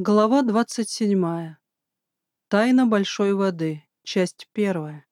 Глава 27. Тайна большой воды. Часть 1.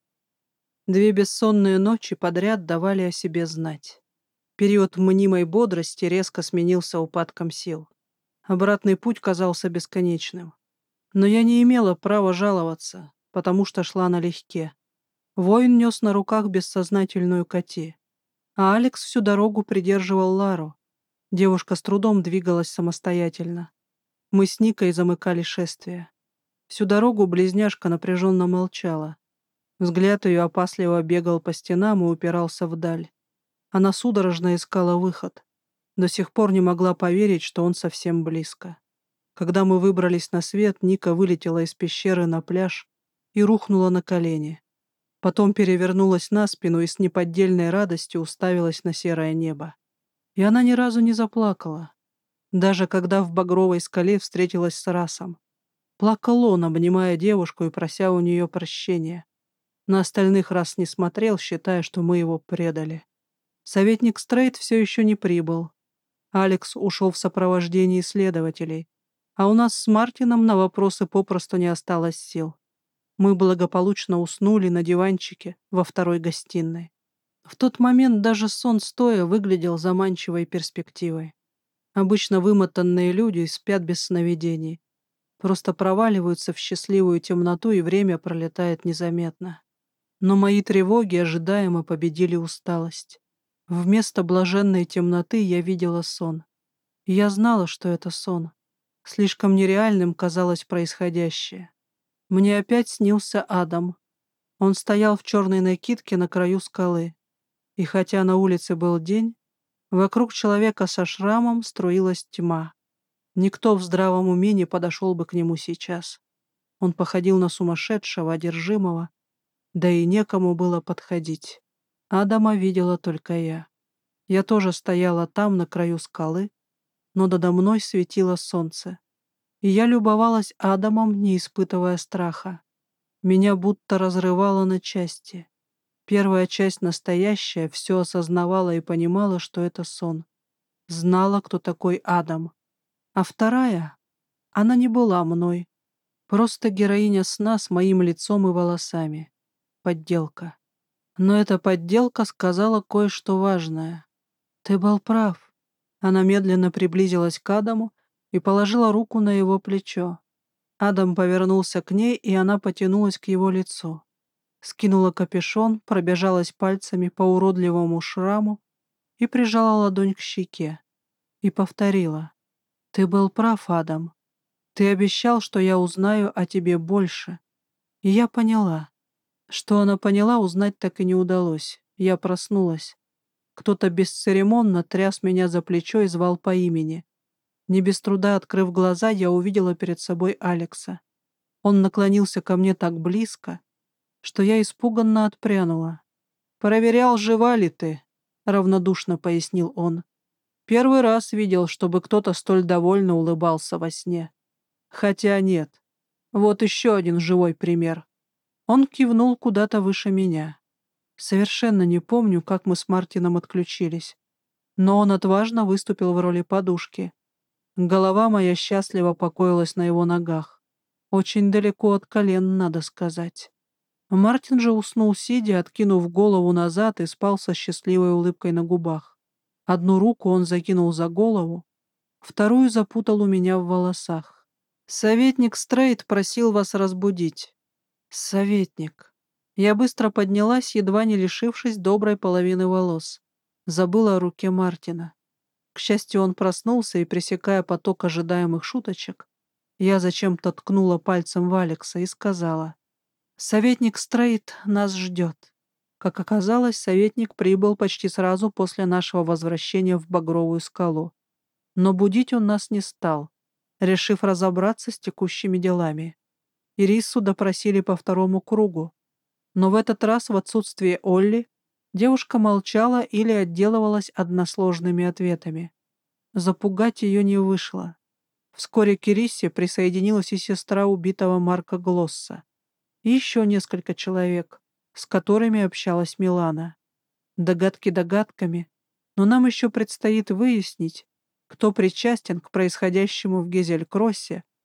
2 бессонные ночи подряд давали о себе знать. Период мнимой бодрости резко сменился упадком сил. Обратный путь казался бесконечным. Но я не имела права жаловаться, потому что шла налегке. Воин нес на руках бессознательную Кати, а Алекс всю дорогу придерживал Лару. Девушка с трудом двигалась самостоятельно. Мы с Никой замыкали шествие. Всю дорогу близняшка напряженно молчала. Взгляд ее опасливо бегал по стенам и упирался вдаль. Она судорожно искала выход. До сих пор не могла поверить, что он совсем близко. Когда мы выбрались на свет, Ника вылетела из пещеры на пляж и рухнула на колени. Потом перевернулась на спину и с неподдельной радостью уставилась на серое небо. И она ни разу не заплакала, даже когда в багровой скале встретилась с Расом. Плакал он, обнимая девушку и прося у нее прощения. На остальных раз не смотрел, считая, что мы его предали. Советник Стрейт все еще не прибыл. Алекс ушел в сопровождении следователей, а у нас с Мартином на вопросы попросту не осталось сил. Мы благополучно уснули на диванчике во второй гостиной. В тот момент даже сон стоя выглядел заманчивой перспективой. Обычно вымотанные люди спят без сновидений. Просто проваливаются в счастливую темноту, и время пролетает незаметно. Но мои тревоги ожидаемо победили усталость. Вместо блаженной темноты я видела сон. И я знала, что это сон. Слишком нереальным казалось происходящее. Мне опять снился Адам. Он стоял в черной накидке на краю скалы. И хотя на улице был день, вокруг человека со шрамом струилась тьма. Никто в здравом уме не подошел бы к нему сейчас. Он походил на сумасшедшего, одержимого, да и некому было подходить. Адама видела только я. Я тоже стояла там, на краю скалы, но надо мной светило солнце. И я любовалась Адамом, не испытывая страха. Меня будто разрывало на части. Первая часть, настоящая, все осознавала и понимала, что это сон. Знала, кто такой Адам. А вторая, она не была мной. Просто героиня сна с моим лицом и волосами. Подделка. Но эта подделка сказала кое-что важное. «Ты был прав». Она медленно приблизилась к Адаму и положила руку на его плечо. Адам повернулся к ней, и она потянулась к его лицу. Скинула капюшон, пробежалась пальцами по уродливому шраму и прижала ладонь к щеке. И повторила. «Ты был прав, Адам. Ты обещал, что я узнаю о тебе больше». И я поняла. Что она поняла, узнать так и не удалось. Я проснулась. Кто-то бесцеремонно тряс меня за плечо и звал по имени. Не без труда открыв глаза, я увидела перед собой Алекса. Он наклонился ко мне так близко, что я испуганно отпрянула. «Проверял, жива ли ты», — равнодушно пояснил он. «Первый раз видел, чтобы кто-то столь довольно улыбался во сне. Хотя нет. Вот еще один живой пример». Он кивнул куда-то выше меня. Совершенно не помню, как мы с Мартином отключились. Но он отважно выступил в роли подушки. Голова моя счастливо покоилась на его ногах. Очень далеко от колен, надо сказать. Мартин же уснул сидя, откинув голову назад, и спал со счастливой улыбкой на губах. Одну руку он закинул за голову, вторую запутал у меня в волосах. «Советник Стрейт просил вас разбудить». «Советник». Я быстро поднялась, едва не лишившись доброй половины волос. Забыла о руке Мартина. К счастью, он проснулся, и, пресекая поток ожидаемых шуточек, я зачем-то ткнула пальцем в Алекса и сказала: «Советник Стрейт нас ждет». Как оказалось, советник прибыл почти сразу после нашего возвращения в Багровую скалу. Но будить он нас не стал, решив разобраться с текущими делами. Ирису допросили по второму кругу, но в этот раз в отсутствие Олли девушка молчала или отделывалась односложными ответами. Запугать ее не вышло. Вскоре к Ирисе присоединилась и сестра убитого Марка Глосса, и еще несколько человек, с которыми общалась Милана. Догадки догадками, но нам еще предстоит выяснить, кто причастен к происходящему в Гезель-Кроссе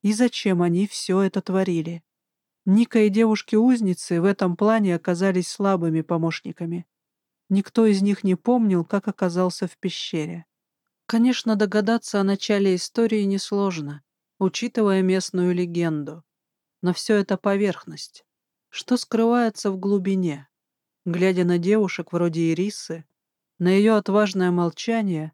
И зачем они все это творили? Ника и девушки-узницы в этом плане оказались слабыми помощниками. Никто из них не помнил, как оказался в пещере. Конечно, догадаться о начале истории несложно, учитывая местную легенду. Но все это поверхность. Что скрывается в глубине? Глядя на девушек вроде Ирисы, на ее отважное молчание,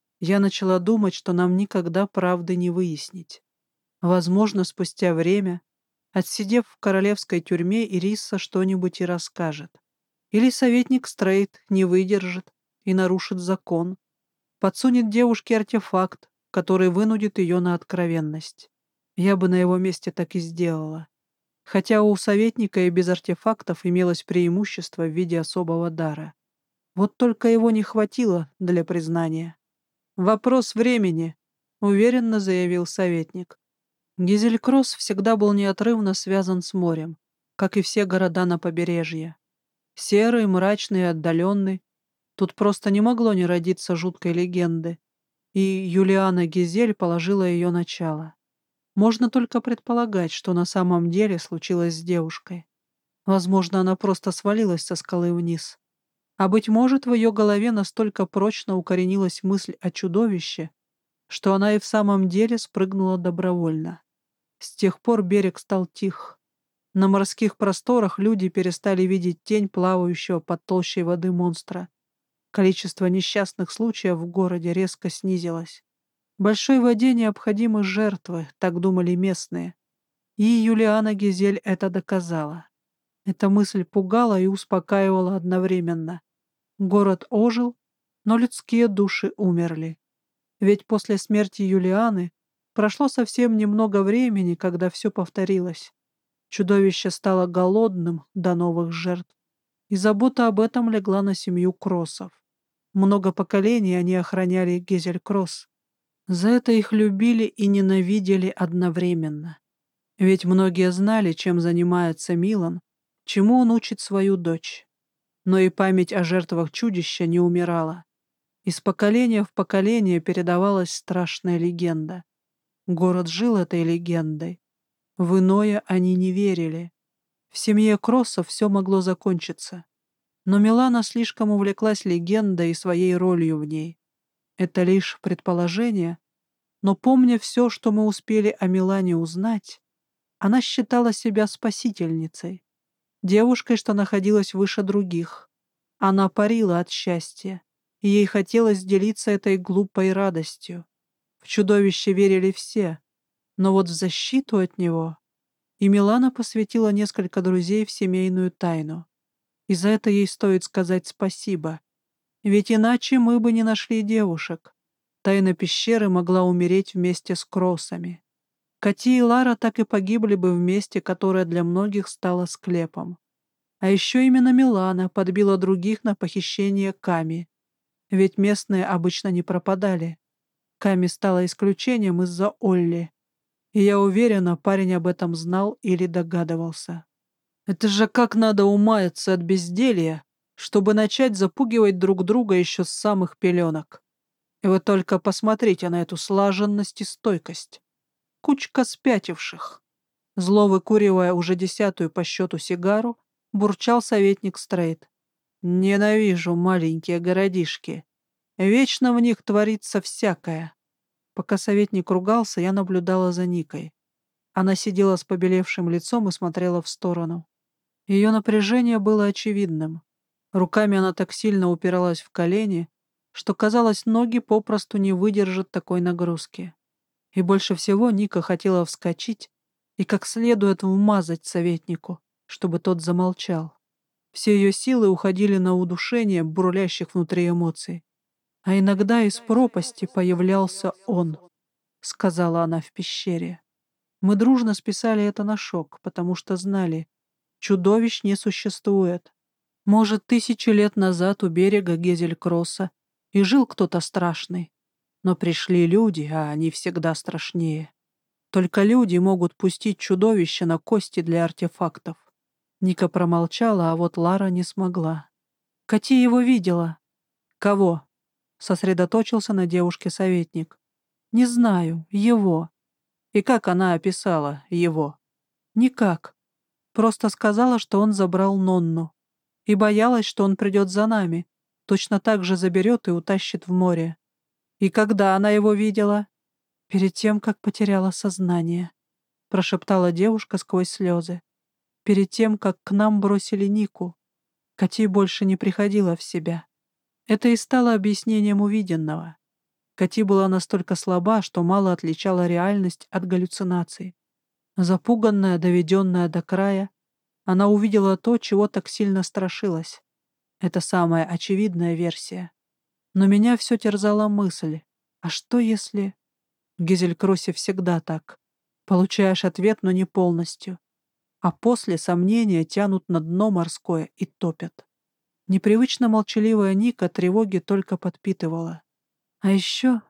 я начала думать, что нам никогда правды не выяснить. Возможно, спустя время, отсидев в королевской тюрьме, Ириса что-нибудь и расскажет. Или советник Стрейт не выдержит и нарушит закон, подсунет девушке артефакт, который вынудит ее на откровенность. Я бы на его месте так и сделала. Хотя у советника и без артефактов имелось преимущество в виде особого дара. Вот только его не хватило для признания. «Вопрос времени», — уверенно заявил советник. Гизелькросс всегда был неотрывно связан с морем, как и все города на побережье. Серый, мрачный и отдаленный, тут просто не могло не родиться жуткой легенды, и Юлиана Гизель положила ее начало. Можно только предполагать, что на самом деле случилось с девушкой. Возможно, она просто свалилась со скалы вниз. А быть может, в ее голове настолько прочно укоренилась мысль о чудовище, что она и в самом деле спрыгнула добровольно. С тех пор берег стал тих. На морских просторах люди перестали видеть тень плавающего под толщей воды монстра. Количество несчастных случаев в городе резко снизилось. Большой воде необходимы жертвы, так думали местные. И Юлиана Гизель это доказала. Эта мысль пугала и успокаивала одновременно. Город ожил, но людские души умерли. Ведь после смерти Юлианы прошло совсем немного времени, когда все повторилось. Чудовище стало голодным до новых жертв, и забота об этом легла на семью Кроссов. Много поколений они охраняли Гизель-Кросс. За это их любили и ненавидели одновременно. Ведь многие знали, чем занимается Милан, чему он учит свою дочь. Но и память о жертвах чудища не умирала. Из поколения в поколение передавалась страшная легенда. Город жил этой легендой. В иное они не верили. В семье Кроссов все могло закончиться. Но Милана слишком увлеклась легендой и своей ролью в ней. Это лишь предположение, но помня все, что мы успели о Милане узнать, она считала себя спасительницей, девушкой, что находилась выше других. Она парила от счастья, и ей хотелось делиться этой глупой радостью. В чудовище верили все, но вот в защиту от него... И Милана посвятила несколько друзей в семейную тайну. И за это ей стоит сказать спасибо. Ведь иначе мы бы не нашли девушек. Тайна пещеры могла умереть вместе с Кроссами. Кати и Лара так и погибли бы в месте, которое для многих стало склепом. А еще именно Милана подбила других на похищение Ками. Ведь местные обычно не пропадали. Ками стала исключением из-за Олли. И я уверена, парень об этом знал или догадывался. Это же как надо умаяться от безделья, чтобы начать запугивать друг друга еще с самых пеленок. И вы только посмотрите на эту слаженность и стойкость. Кучка спятивших. Зло выкуривая уже 10-ю по счету сигару, бурчал советник Стрейт. Ненавижу маленькие городишки. Вечно в них творится всякое. Пока советник ругался, я наблюдала за Никой. Она сидела с побелевшим лицом и смотрела в сторону. Ее напряжение было очевидным. Руками она так сильно упиралась в колени, что, казалось, ноги попросту не выдержат такой нагрузки. И больше всего Ника хотела вскочить и как следует вмазать советнику, чтобы тот замолчал. Все ее силы уходили на удушение бурлящих внутри эмоций. А иногда из пропасти появлялся он, сказала она в пещере. Мы дружно списали это на шок, потому что знали, чудовищ не существует. Может, 1000 лет назад у берега Гезель-Кросса и жил кто-то страшный. Но пришли люди, а они всегда страшнее. Только люди могут пустить чудовище на кости для артефактов. Ника промолчала, а вот Лара не смогла. Кати его видела. Кого? Сосредоточился на девушке советник. Не знаю, его. И как она описала его? Никак. Просто сказала, что он забрал Нонну. И боялась, что он придет за нами. Точно так же заберет и утащит в море. И когда она его видела? Перед тем, как потеряла сознание, прошептала девушка сквозь слезы. Перед тем, как к нам бросили Нику. Кати больше не приходила в себя. Это и стало объяснением увиденного. Кати была настолько слаба, что мало отличала реальность от галлюцинаций. Запуганная, доведенная до края, она увидела то, чего так сильно страшилась. Это самая очевидная версия. Но меня все терзала мысль. А что если... В Гизелькроссе всегда так. Получаешь ответ, но не полностью. А после сомнения тянут на дно морское и топят. Непривычно молчаливая Ника тревоги только подпитывала. А еще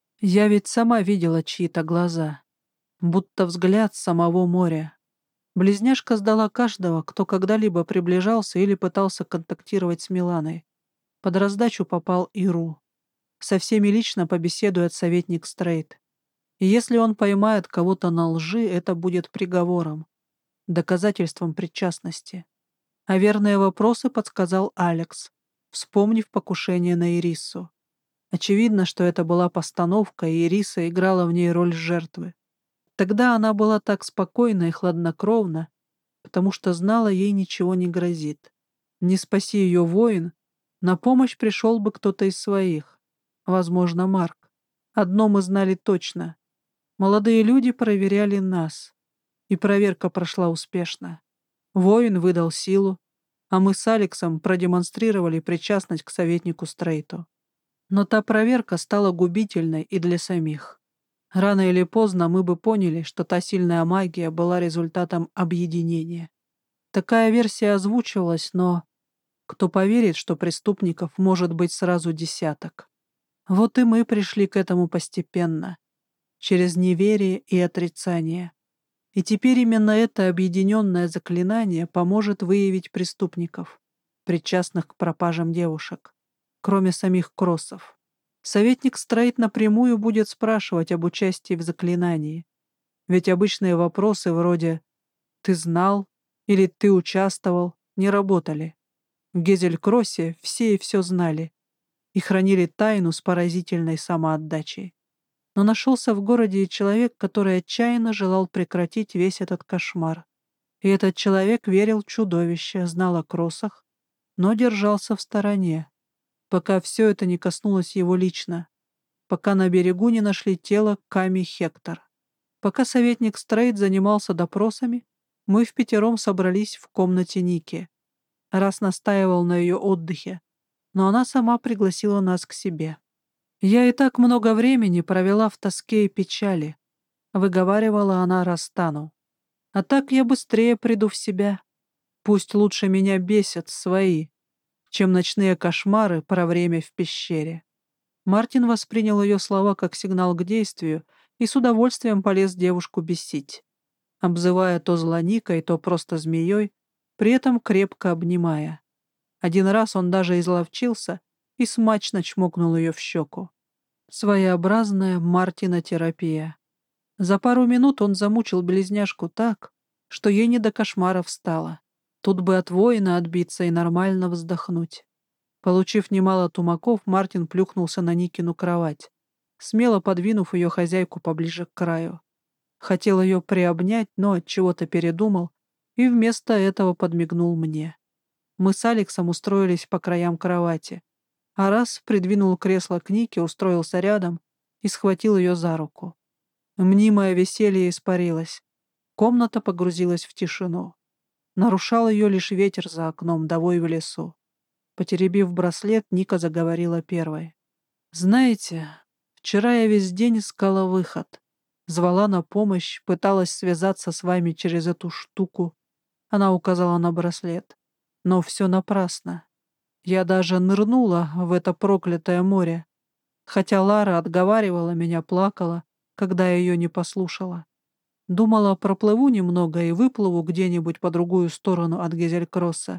я ведь сама видела чьи-то глаза, будто взгляд самого моря. Близняшка сдала каждого, кто когда-либо приближался или пытался контактировать с Миланой. Под раздачу попал и Ру. Со всеми лично побеседует советник Стрейт. И если он поймает кого-то на лжи, это будет приговором, доказательством причастности. А верные вопросы подсказал Алекс, вспомнив покушение на Ирису. Очевидно, что это была постановка, и Ириса играла в ней роль жертвы. Тогда она была так спокойна и хладнокровна, потому что знала, ей ничего не грозит. Не спаси ее воин, на помощь пришел бы кто-то из своих. Возможно, Марк. Одно мы знали точно. Молодые люди проверяли нас, и проверка прошла успешно. Воин выдал силу, а мы с Алексом продемонстрировали причастность к советнику Стрейту. Но та проверка стала губительной и для самих. Рано или поздно мы бы поняли, что та сильная магия была результатом объединения. Такая версия озвучивалась, но кто поверит, что преступников может быть сразу десяток? Вот и мы пришли к этому постепенно, через неверие и отрицание. И теперь именно это объединенное заклинание поможет выявить преступников, причастных к пропажам девушек, кроме самих Кроссов. Советник Стрейт напрямую будет спрашивать об участии в заклинании, ведь обычные вопросы вроде «ты знал» или «ты участвовал» не работали. В Гезель-Кроссе все и все знали и хранили тайну с поразительной самоотдачей. Но нашелся в городе и человек, который отчаянно желал прекратить весь этот кошмар. И этот человек верил в чудовище, знал о Кроссах, но держался в стороне, пока все это не коснулось его лично, пока на берегу не нашли тело Ками Хектор. Пока советник Стрейт занимался допросами, мы впятером собрались в комнате Ники. Раз настаивал на ее отдыхе, но она сама пригласила нас к себе. «Я и так много времени провела в тоске и печали», — выговаривала она Растану. «А так я быстрее приду в себя. Пусть лучше меня бесят свои, чем ночные кошмары про время в пещере». Мартин воспринял ее слова как сигнал к действию и с удовольствием полез девушку бесить, обзывая то злоникой, то просто змеей, при этом крепко обнимая. Один раз он даже изловчился и смачно чмокнул ее в щеку. Своеобразная Мартина-терапия. За пару минут он замучил близняшку так, что ей не до кошмаров стало. Тут бы от воина отбиться и нормально вздохнуть. Получив немало тумаков, Мартин плюхнулся на Никину кровать, смело подвинув ее хозяйку поближе к краю. Хотел ее приобнять, но от чего-то передумал и вместо этого подмигнул мне. Мы с Алексом устроились по краям кровати, а раз придвинул кресло к Нике, устроился рядом и схватил ее за руку. Мнимое веселье испарилось. Комната погрузилась в тишину. Нарушал ее лишь ветер за окном, да вой в лесу. Потеребив браслет, Ника заговорила первой. «Знаете, вчера я весь день искала выход. Звала на помощь, пыталась связаться с вами через эту штуку». Она указала на браслет. «Но все напрасно. Я даже нырнула в это проклятое море, хотя Лара отговаривала меня, плакала, когда я ее не послушала. Думала, проплыву немного и выплыву где-нибудь по другую сторону от Гезелькросса.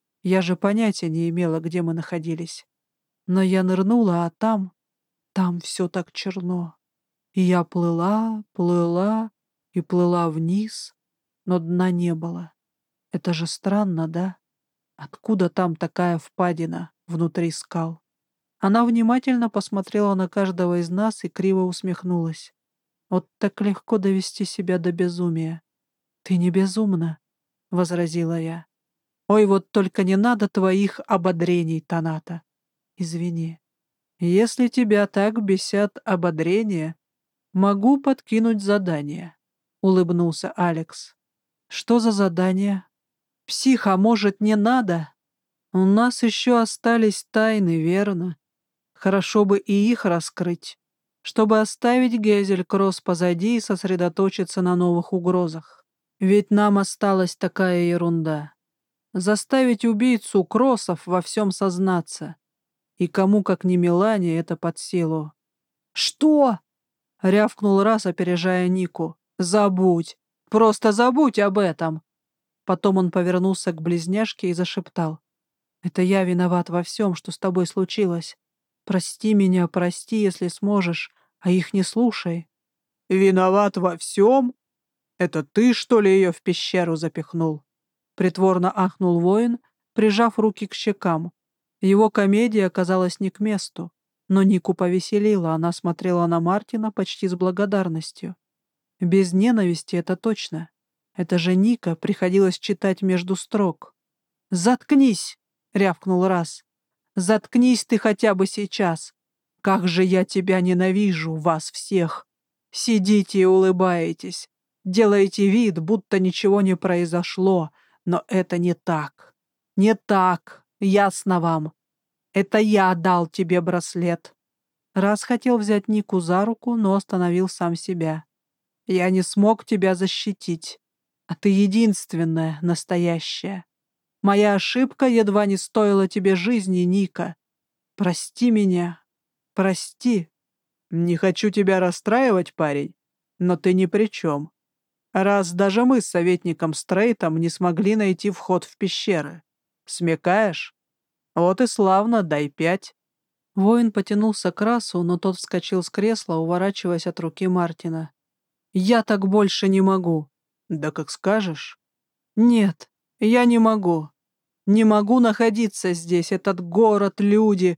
Я же понятия не имела, где мы находились. Но я нырнула, а там все так черно. И я плыла, плыла, и плыла вниз, но дна не было. Это же странно, да? Откуда там такая впадина внутри скал? Она внимательно посмотрела на каждого из нас и криво усмехнулась. Вот так легко довести себя до безумия. «Ты не безумна», — возразила я. «Ой, вот только не надо твоих ободрений, Таната. Извини. Если тебя так бесят ободрения, могу подкинуть задание», — улыбнулся Алекс. «Что за задание? Психа, может, не надо? У нас еще остались тайны, верно? Хорошо бы и их раскрыть, чтобы оставить Гезель-Кросс позади и сосредоточиться на новых угрозах. Ведь нам осталась такая ерунда. Заставить убийцу Кроссов во всем сознаться. И кому, как не Мелане, это под силу. «Что?» — рявкнул раз, опережая Нику. «Забудь! Просто забудь об этом!» Потом он повернулся к близняшке и зашептал. «Это я виноват во всем, что с тобой случилось. Прости меня, прости, если сможешь, а их не слушай». «Виноват во всем? Это ты, что ли, ее в пещеру запихнул?» Притворно ахнул воин, прижав руки к щекам. Его комедия оказалась не к месту, но Нику повеселила, она смотрела на Мартина почти с благодарностью. Без ненависти, это точно. Это же Ника приходилось читать между строк. «Заткнись!» — рявкнул раз. «Заткнись ты хотя бы сейчас! Как же я тебя ненавижу, вас всех! Сидите и улыбаетесь, делаете вид, будто ничего не произошло, но это не так. Не так, ясно вам. Это я дал тебе браслет». Раз хотел взять Нику за руку, но остановил сам себя. «Я не смог тебя защитить, а ты единственная, настоящая. Моя ошибка едва не стоила тебе жизни, Ника. Прости меня. Прости. Не хочу тебя расстраивать, парень, но ты ни при чем. Раз даже мы с советником Стрейтом не смогли найти вход в пещеры. Смекаешь? Вот и славно, дай 5. Воин потянулся к Расу, но тот вскочил с кресла, уворачиваясь от руки Мартина. «Я так больше не могу». «Да как скажешь». «Нет, я не могу. Не могу находиться здесь, этот город, люди.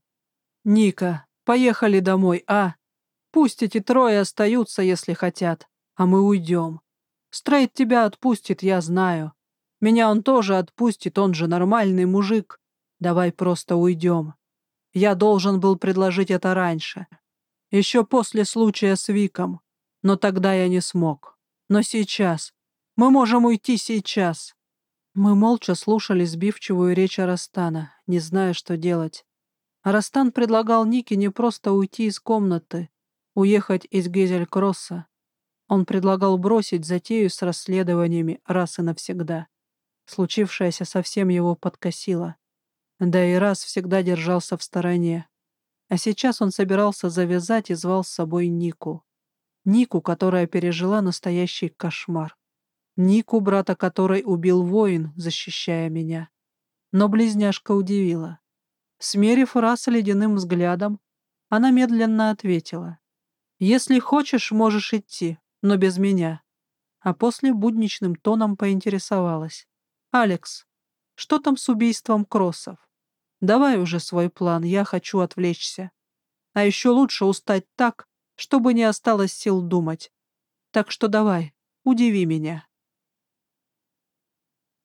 Ника, поехали домой, а? Пусть эти трое остаются, если хотят, а мы уйдем. Стрейт тебя отпустит, я знаю. Меня он тоже отпустит, он же нормальный мужик. Давай просто уйдем. Я должен был предложить это раньше. Еще после случая с Виком. Но тогда я не смог. Но сейчас. Мы можем уйти сейчас». Мы молча слушали сбивчивую речь Арастана, не зная, что делать. Арастан предлагал Нике не просто уйти из комнаты, уехать из Гезель-Кросса. Он предлагал бросить затею с расследованиями раз и навсегда. Случившееся совсем его подкосило. Да и раз всегда держался в стороне. А сейчас он собирался завязать и звал с собой Нику. Нику, которая пережила настоящий кошмар. Нику, брата которой убил воин, защищая меня. Но близняшка удивила. Смерив Раса ледяным взглядом, она медленно ответила. «Если хочешь, можешь идти, но без меня». А после будничным тоном поинтересовалась. «Алекс, что там с убийством Кроссов? Давай уже свой план, я хочу отвлечься. А еще лучше устать так, чтобы не осталось сил думать. Так что давай, удиви меня».